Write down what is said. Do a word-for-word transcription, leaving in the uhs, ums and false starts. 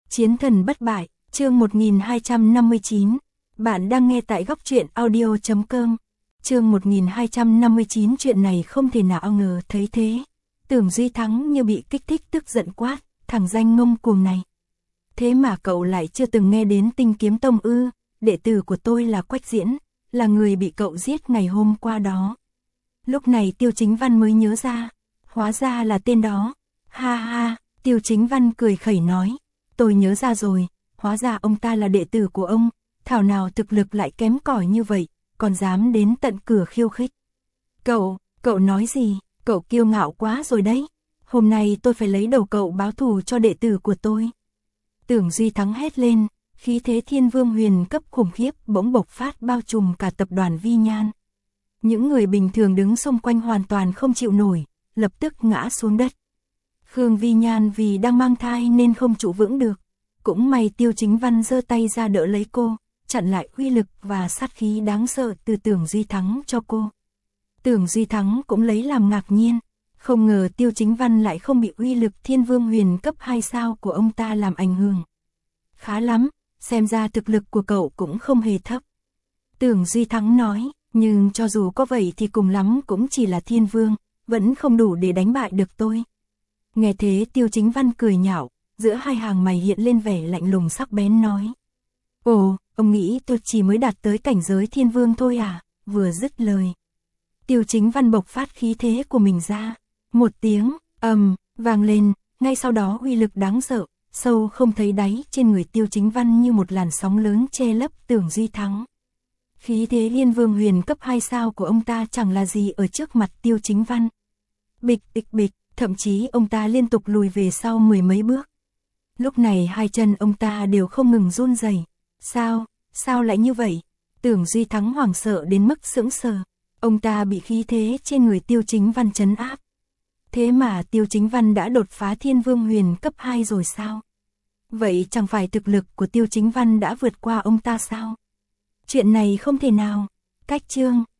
Chiến thần bất bại, chương một nghìn hai trăm năm mươi chín. Bạn đang nghe tại góc truyện audio chấm com. Chương một nghìn hai trăm năm mươi chín, chuyện này không thể nào ngờ. Thấy thế, Tưởng Duy Thắng như bị kích thích tức giận quát, thằng danh ngông cuồng này. Thế mà cậu lại chưa từng nghe đến Tinh Kiếm Tông ư? Đệ tử của tôi là Quách Diễn, là người bị cậu giết ngày hôm qua đó. Lúc này Tiêu Chính Văn mới nhớ ra, hóa ra là tên đó. Ha ha, Tiêu Chính Văn cười khẩy nói, tôi nhớ ra rồi, hóa ra ông ta là đệ tử của ông, thảo nào thực lực lại kém cỏi như vậy, còn dám đến tận cửa khiêu khích. Cậu, cậu nói gì, cậu kiêu ngạo quá rồi đấy, hôm nay tôi phải lấy đầu cậu báo thù cho đệ tử của tôi. Tưởng Duy Thắng hét lên, khí thế Thiên Vương huyền cấp khủng khiếp bỗng bộc phát bao trùm cả tập đoàn Vi Nhan. Những người bình thường đứng xung quanh hoàn toàn không chịu nổi, lập tức ngã xuống đất. Khương Vi Nhan vì đang mang thai nên không trụ vững được, cũng may Tiêu Chính Văn giơ tay ra đỡ lấy cô, chặn lại uy lực và sát khí đáng sợ từ Tưởng Duy Thắng cho cô. Tưởng Duy Thắng cũng lấy làm ngạc nhiên, không ngờ Tiêu Chính Văn lại không bị uy lực Thiên Vương huyền cấp hai sao của ông ta làm ảnh hưởng. Khá lắm, xem ra thực lực của cậu cũng không hề thấp. Tưởng Duy Thắng nói, nhưng cho dù có vậy thì cùng lắm cũng chỉ là Thiên Vương, vẫn không đủ để đánh bại được tôi. Nghe thế Tiêu Chính Văn cười nhạo, giữa hai hàng mày hiện lên vẻ lạnh lùng sắc bén nói. Ồ, ông nghĩ tôi chỉ mới đạt tới cảnh giới Thiên Vương thôi à? Vừa dứt lời, Tiêu Chính Văn bộc phát khí thế của mình ra. Một tiếng ầm vang lên, ngay sau đó uy lực đáng sợ, sâu không thấy đáy trên người Tiêu Chính Văn như một làn sóng lớn che lấp Tưởng Duy Thắng. Khí thế Liên Vương huyền cấp hai sao của ông ta chẳng là gì ở trước mặt Tiêu Chính Văn. Bịch bịch bịch, thậm chí ông ta liên tục lùi về sau mười mấy bước. Lúc này hai chân ông ta đều không ngừng run rẩy. Sao, sao lại như vậy? Tưởng Duy Thắng hoảng sợ đến mức sững sờ. Ông ta bị khí thế trên người Tiêu Chính Văn trấn áp. Thế mà Tiêu Chính Văn đã đột phá Thiên Vương huyền cấp hai rồi sao? Vậy chẳng phải thực lực của Tiêu Chính Văn đã vượt qua ông ta sao? Chuyện này không thể nào. Cách chương